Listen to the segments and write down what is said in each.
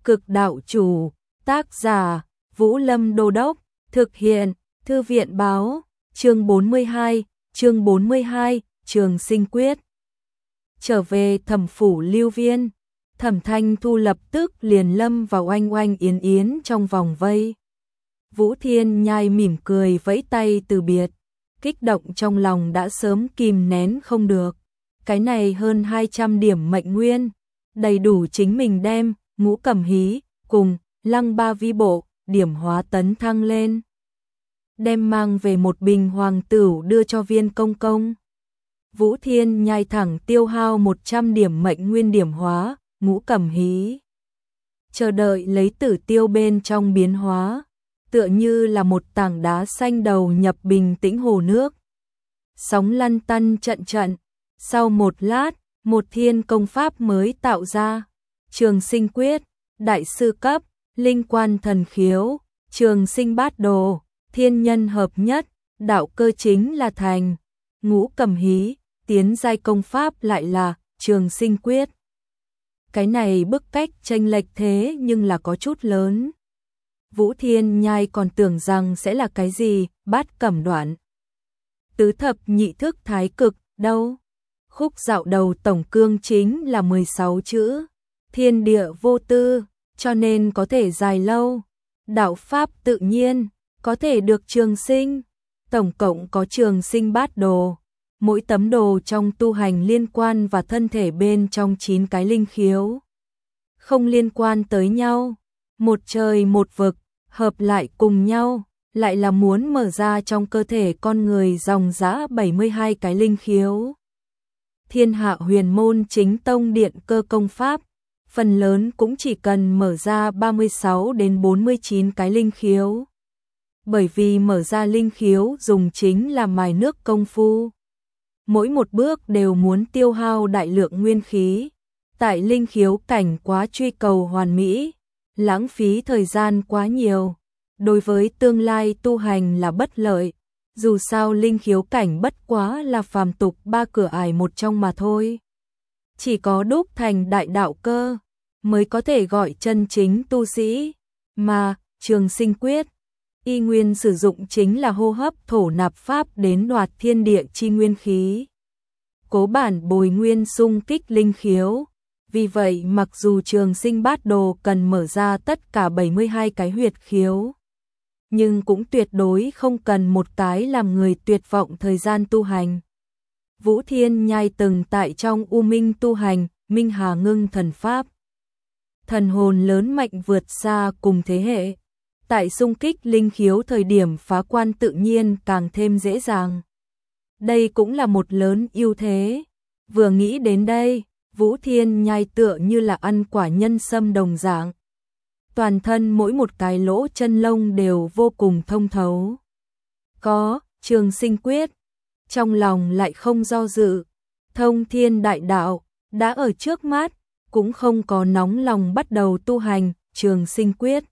Cực đạo chủ, tác giả, Vũ Lâm Đô Đốc, thực hiện, Thư viện báo, chương 42, Trường Sinh Quyết. Trở về Thẩm phủ Lưu Viên, Thẩm Thanh Thu lập tức liền lâm vào oanh oanh yến yến trong vòng vây. Vũ Thiên Nhai mỉm cười vẫy tay từ biệt, kích động trong lòng đã sớm kìm nén không được. Cái này hơn 200 điểm mệnh nguyên, đầy đủ chính mình đem Ngũ Cẩm Hí cùng Lăng Ba Vi Bộ điểm hóa tấn thăng lên. Đem mang về một bình hoàng tửu đưa cho Viên công công. Vũ Thiên Nhai thẳng tiêu hao 100 điểm mệnh nguyên điểm hóa Ngũ Cẩm Hí. Chờ đợi lấy tử tiêu bên trong biến hóa, tựa như là một tảng đá xanh đầu nhập bình tĩnh hồ nước. Sóng lăn tăn trận trận, sau một lát, một thiên công pháp mới tạo ra. Trường Sinh Quyết, đại sư cấp, linh quan thần khiếu, Trường Sinh Bát Đồ, thiên nhân hợp nhất, đạo cơ chính là thành. Ngũ Cẩm Hí, tiến giai công pháp lại là Trường Sinh Quyết. Cái này bức cách chênh lệch thế nhưng là có chút lớn. Vũ Thiên Nhai còn tưởng rằng sẽ là cái gì, Bát Cẩm Đoạn, tứ thập nhị thức thái cực, đâu. Khúc dạo đầu tổng cương chính là 16 chữ, thiên địa vô tư, cho nên có thể dài lâu. Đạo pháp tự nhiên, có thể được trường sinh. Tổng cộng có Trường Sinh Bát Đồ, mỗi tấm đồ trong tu hành liên quan và thân thể bên trong 9 cái linh khiếu. Không liên quan tới nhau, một trời một vực, hợp lại cùng nhau, lại là muốn mở ra trong cơ thể con người dòng dã 72 cái linh khiếu. Thiên Hạ Huyền Môn chính tông điện cơ công pháp, phần lớn cũng chỉ cần mở ra 36 đến 49 cái linh khiếu. Bởi vì mở ra linh khiếu dùng chính là mài nước công phu. Mỗi một bước đều muốn tiêu hao đại lượng nguyên khí. Tại linh khiếu cảnh quá truy cầu hoàn mỹ, lãng phí thời gian quá nhiều. Đối với tương lai tu hành là bất lợi. Dù sao linh khiếu cảnh bất quá là phàm tục 3 cửa ải một trong mà thôi. Chỉ có đúc thành đại đạo cơ mới có thể gọi chân chính tu sĩ. Mà Trường Sinh Quyết, y nguyên sử dụng chính là hô hấp thổ nạp pháp đến đoạt thiên địa chi nguyên khí. Cố bản bồi nguyên xung kích linh khiếu. Vì vậy mặc dù Trường Sinh Bát Đồ cần mở ra tất cả 72 cái huyệt khiếu, nhưng cũng tuyệt đối không cần một cái làm người tuyệt vọng thời gian tu hành. Vũ Thiên Nhai từng tại trong U Minh tu hành, Minh Hà Ngưng thần pháp. Thần hồn lớn mạnh vượt xa cùng thế hệ. Tại xung kích linh khiếu thời điểm phá quan tự nhiên càng thêm dễ dàng. Đây cũng là một lớn ưu thế. Vừa nghĩ đến đây, Vũ Thiên Nhai tựa như là ăn quả nhân sâm đồng dạng. Toàn thân mỗi một cái lỗ chân lông đều vô cùng thông thấu. Có Trường Sinh Quyết, trong lòng lại không do dự. Thông thiên đại đạo đã ở trước mắt, cũng không có nóng lòng bắt đầu tu hành Trường Sinh Quyết.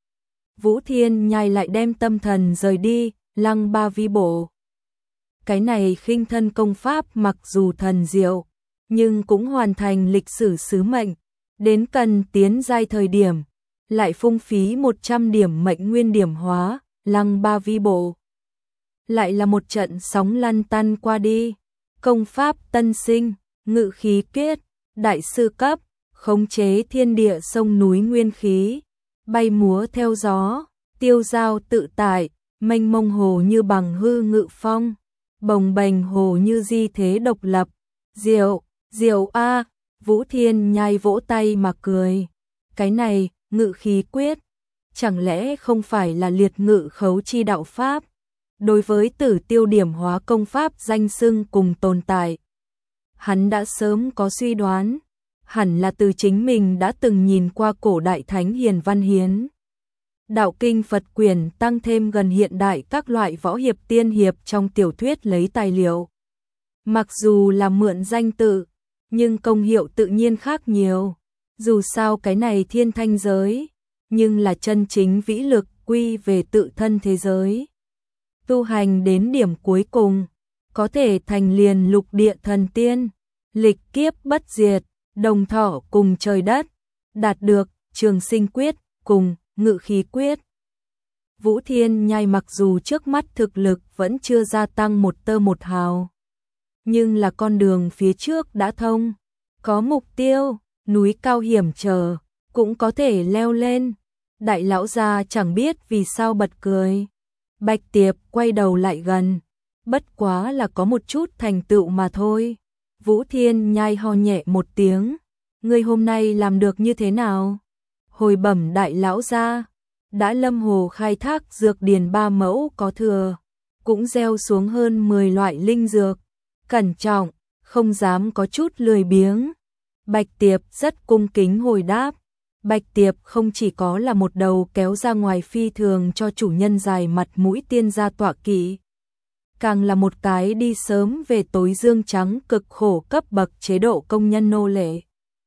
Vũ Thiên Nhai lại đem tâm thần rời đi Lăng Ba Vi Bộ. Cái này khinh thân công pháp mặc dù thần diệu, nhưng cũng hoàn thành lịch sử sứ mệnh. Đến cần tiến giai thời điểm, lại phung phí 100 điểm mệnh nguyên điểm hóa Lăng Ba Vi Bộ. Lại là một trận sóng lăn tăn qua đi. Công pháp tân sinh, ngự khí quyết, đại sư cấp, khống chế thiên địa sông núi nguyên khí, bay múa theo gió, tiêu dao tự tại, mênh mông hồ như bằng hư ngự phong, bồng bềnh hồ như di thế độc lập. Diệu, diệu a! Vũ Thiên Nhai vỗ tay mà cười. Cái này, ngự khí quyết, chẳng lẽ không phải là liệt ngự khấu chi đạo pháp? Đối với tử tiêu điểm hóa công pháp danh xưng cùng tồn tại, hắn đã sớm có suy đoán, hẳn là từ chính mình đã từng nhìn qua cổ đại thánh hiền văn hiến. Đạo kinh Phật quyển tăng thêm gần hiện đại các loại võ hiệp tiên hiệp trong tiểu thuyết lấy tài liệu. Mặc dù là mượn danh tự, nhưng công hiệu tự nhiên khác nhiều. Dù sao cái này thiên thanh giới, nhưng là chân chính vĩ lực quy về tự thân thế giới. Tu hành đến điểm cuối cùng, có thể thành liền lục địa thần tiên, lịch kiếp bất diệt, đồng thọ cùng trời đất, đạt được Trường Sinh quyết cùng Ngự khí quyết. Vũ Thiên Nhai mặc dù trước mắt thực lực vẫn chưa gia tăng một tơ một hào, nhưng là con đường phía trước đã thông, có mục tiêu, núi cao hiểm trở, cũng có thể leo lên. Đại lão gia chẳng biết vì sao bật cười. Bạch Tiệp quay đầu lại gần, bất quá là có một chút thành tựu mà thôi. Vũ Thiên Nhai ho nhẹ một tiếng, ngươi hôm nay làm được như thế nào? Hồi bẩm đại lão gia, đã lâm hồ khai thác dược điền 3 mẫu có thừa, cũng gieo xuống hơn 10 loại linh dược, cẩn trọng, không dám có chút lười biếng. Bạch Tiệp rất cung kính hồi đáp. Bạch Tiệp không chỉ có là một đầu kéo ra ngoài phi thường cho chủ nhân dài mặt mũi tiên gia tọa kỵ, càng là một cái đi sớm về tối dương trắng cực khổ cấp bậc chế độ công nhân nô lệ.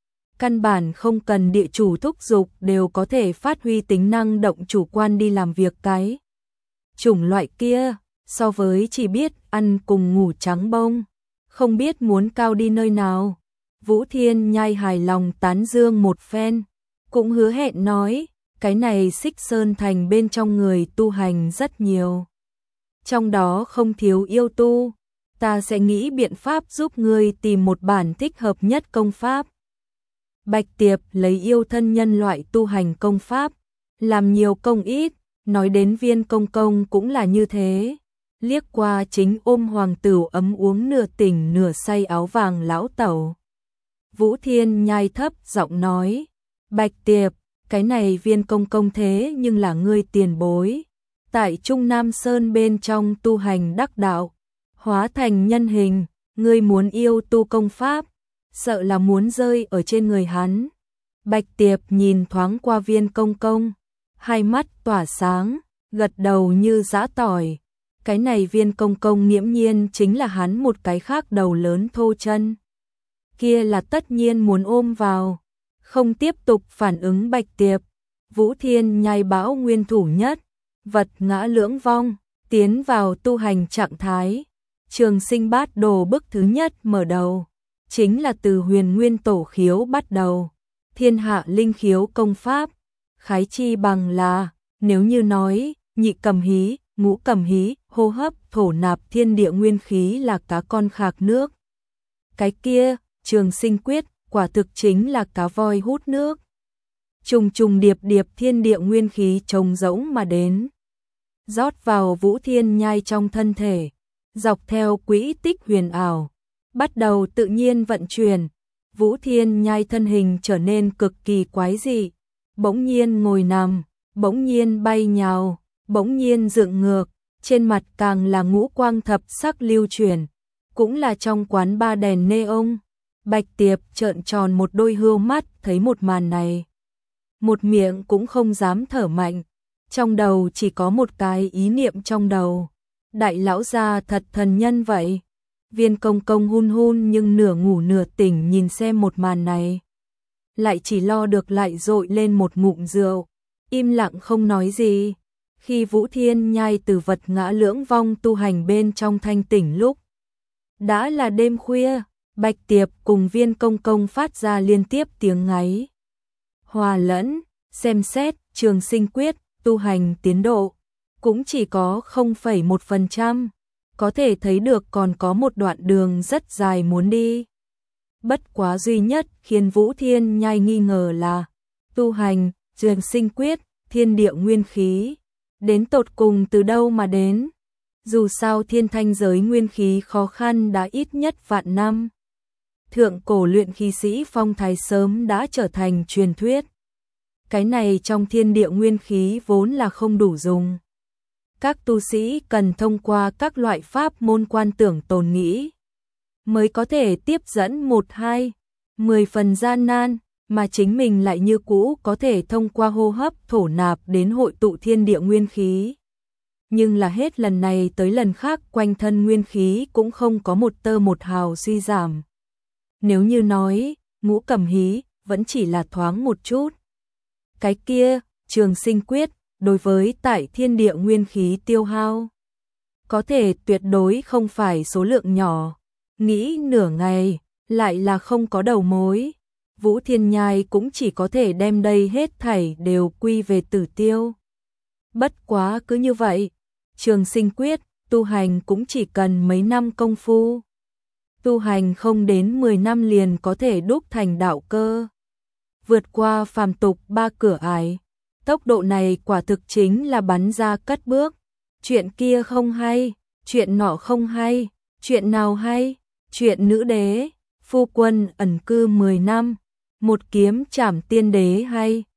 Căn bản không cần địa chủ thúc giục đều có thể phát huy tính năng động chủ quan đi làm việc cái. Chủng loại kia, so với chỉ biết ăn cùng ngủ trắng bông, không biết muốn cao đi nơi nào. Vũ Thiên Nhai hài lòng tán dương một phen, cũng hứa hẹn nói, cái này Xích Sơn Thành bên trong người tu hành rất nhiều. Trong đó không thiếu yêu tu, ta sẽ nghĩ biện pháp giúp ngươi tìm một bản thích hợp nhất công pháp. Bạch Tiệp lấy yêu thân nhân loại tu hành công pháp, làm nhiều công ít, nói đến Viên Công Công cũng là như thế. Liếc qua chính ôm hoàng tửu ấm uống nửa tỉnh nửa say áo vàng lão tẩu. Vũ Thiên Nhai thấp giọng nói, Bạch Tiệp, cái này Viên Công Công thế nhưng là ngươi tiền bối. Tại Trung Nam Sơn bên trong tu hành đắc đạo, hóa thành nhân hình, ngươi muốn yêu tu công pháp, sợ là muốn rơi ở trên người hắn. Bạch Tiệp nhìn thoáng qua Viên Công Công, hai mắt tỏa sáng, gật đầu như giã tỏi. Cái này Viên Công Công nghiễm nhiên chính là hắn một cái khác đầu lớn thô chân. Kia là tất nhiên muốn ôm vào, không tiếp tục phản ứng Bạch Tiệp. Vũ Thiên Nhai bão nguyên thủ nhất, vật ngã lưỡng vong, tiến vào tu hành trạng thái. Trường Sinh Bát Đồ bức thứ nhất mở đầu, chính là từ Huyền Nguyên Tổ khiếu bắt đầu, thiên hạ linh khiếu công pháp, khái chi bằng là, nếu như nói, nhị cầm hí, ngũ cầm hí, hô hấp, thổ nạp thiên địa nguyên khí là cá con khạc nước. Cái kia, Trường Sinh quyết, quả thực chính là cá voi hút nước. Trùng trùng điệp điệp thiên địa nguyên khí trồng rỗng mà đến, rót vào Vũ Thiên Nhai trong thân thể, dọc theo quỹ tích huyền ảo, bắt đầu tự nhiên vận chuyển. Vũ Thiên Nhai thân hình trở nên cực kỳ quái dị, bỗng nhiên ngồi nằm, bỗng nhiên bay nhào, bỗng nhiên dựng ngược, trên mặt càng là ngũ quang thập sắc lưu chuyển, cũng là trong quán ba đèn neon. Bạch Tiệp trợn tròn một đôi hươu mắt thấy một màn này, một miệng cũng không dám thở mạnh, trong đầu chỉ có một cái ý niệm trong đầu, đại lão gia thật thần nhân vậy. Viên Công Công hun hun nhưng nửa ngủ nửa tỉnh nhìn xem một màn này, lại chỉ lo được lại dội lên một ngụm rượu, im lặng không nói gì. Khi Vũ Thiên Nhai từ vật ngã lưỡng vong tu hành bên trong thanh tỉnh lúc, đã là đêm khuya. Bạch Tiệp cùng Viên Công Công phát ra liên tiếp tiếng ngáy. Hòa lẫn, xem xét, Trường Sinh quyết, tu hành tiến độ, cũng chỉ có 0,1%, có thể thấy được còn có một đoạn đường rất dài muốn đi. Bất quá duy nhất khiến Vũ Thiên Nhai nghi ngờ là, tu hành, Trường Sinh quyết, thiên địa nguyên khí, đến tột cùng từ đâu mà đến. Dù sao thiên thanh giới nguyên khí khó khăn đã ít nhất vạn năm. Thượng cổ luyện khí sĩ phong thái sớm đã trở thành truyền thuyết. Cái này trong thiên địa nguyên khí vốn là không đủ dùng. Các tu sĩ cần thông qua các loại pháp môn quan tưởng tồn nghĩ, mới có thể tiếp dẫn 1-2-10 phần gian nan, mà chính mình lại như cũ có thể thông qua hô hấp thổ nạp đến hội tụ thiên địa nguyên khí. Nhưng là hết lần này tới lần khác quanh thân nguyên khí cũng không có một tơ một hào suy giảm. Nếu như nói, ngũ cầm hí, vẫn chỉ là thoáng một chút. Cái kia, Trường Sinh quyết, đối với tại thiên địa nguyên khí tiêu hao, có thể tuyệt đối không phải số lượng nhỏ. Nghĩ nửa ngày, lại là không có đầu mối. Vũ Thiên Nhai cũng chỉ có thể đem đây hết thảy đều quy về Tử Tiêu. Bất quá cứ như vậy, Trường Sinh Quyết tu hành cũng chỉ cần mấy năm công phu. Tu hành không đến 10 năm liền có thể đúc thành đạo cơ. Vượt qua phàm tục 3 cửa ải. Tốc độ này quả thực chính là bắn ra cất bước. Chuyện kia không hay, chuyện nọ không hay, chuyện nào hay? Chuyện nữ đế, phu quân ẩn cư 10 năm, một kiếm trảm tiên đế hay?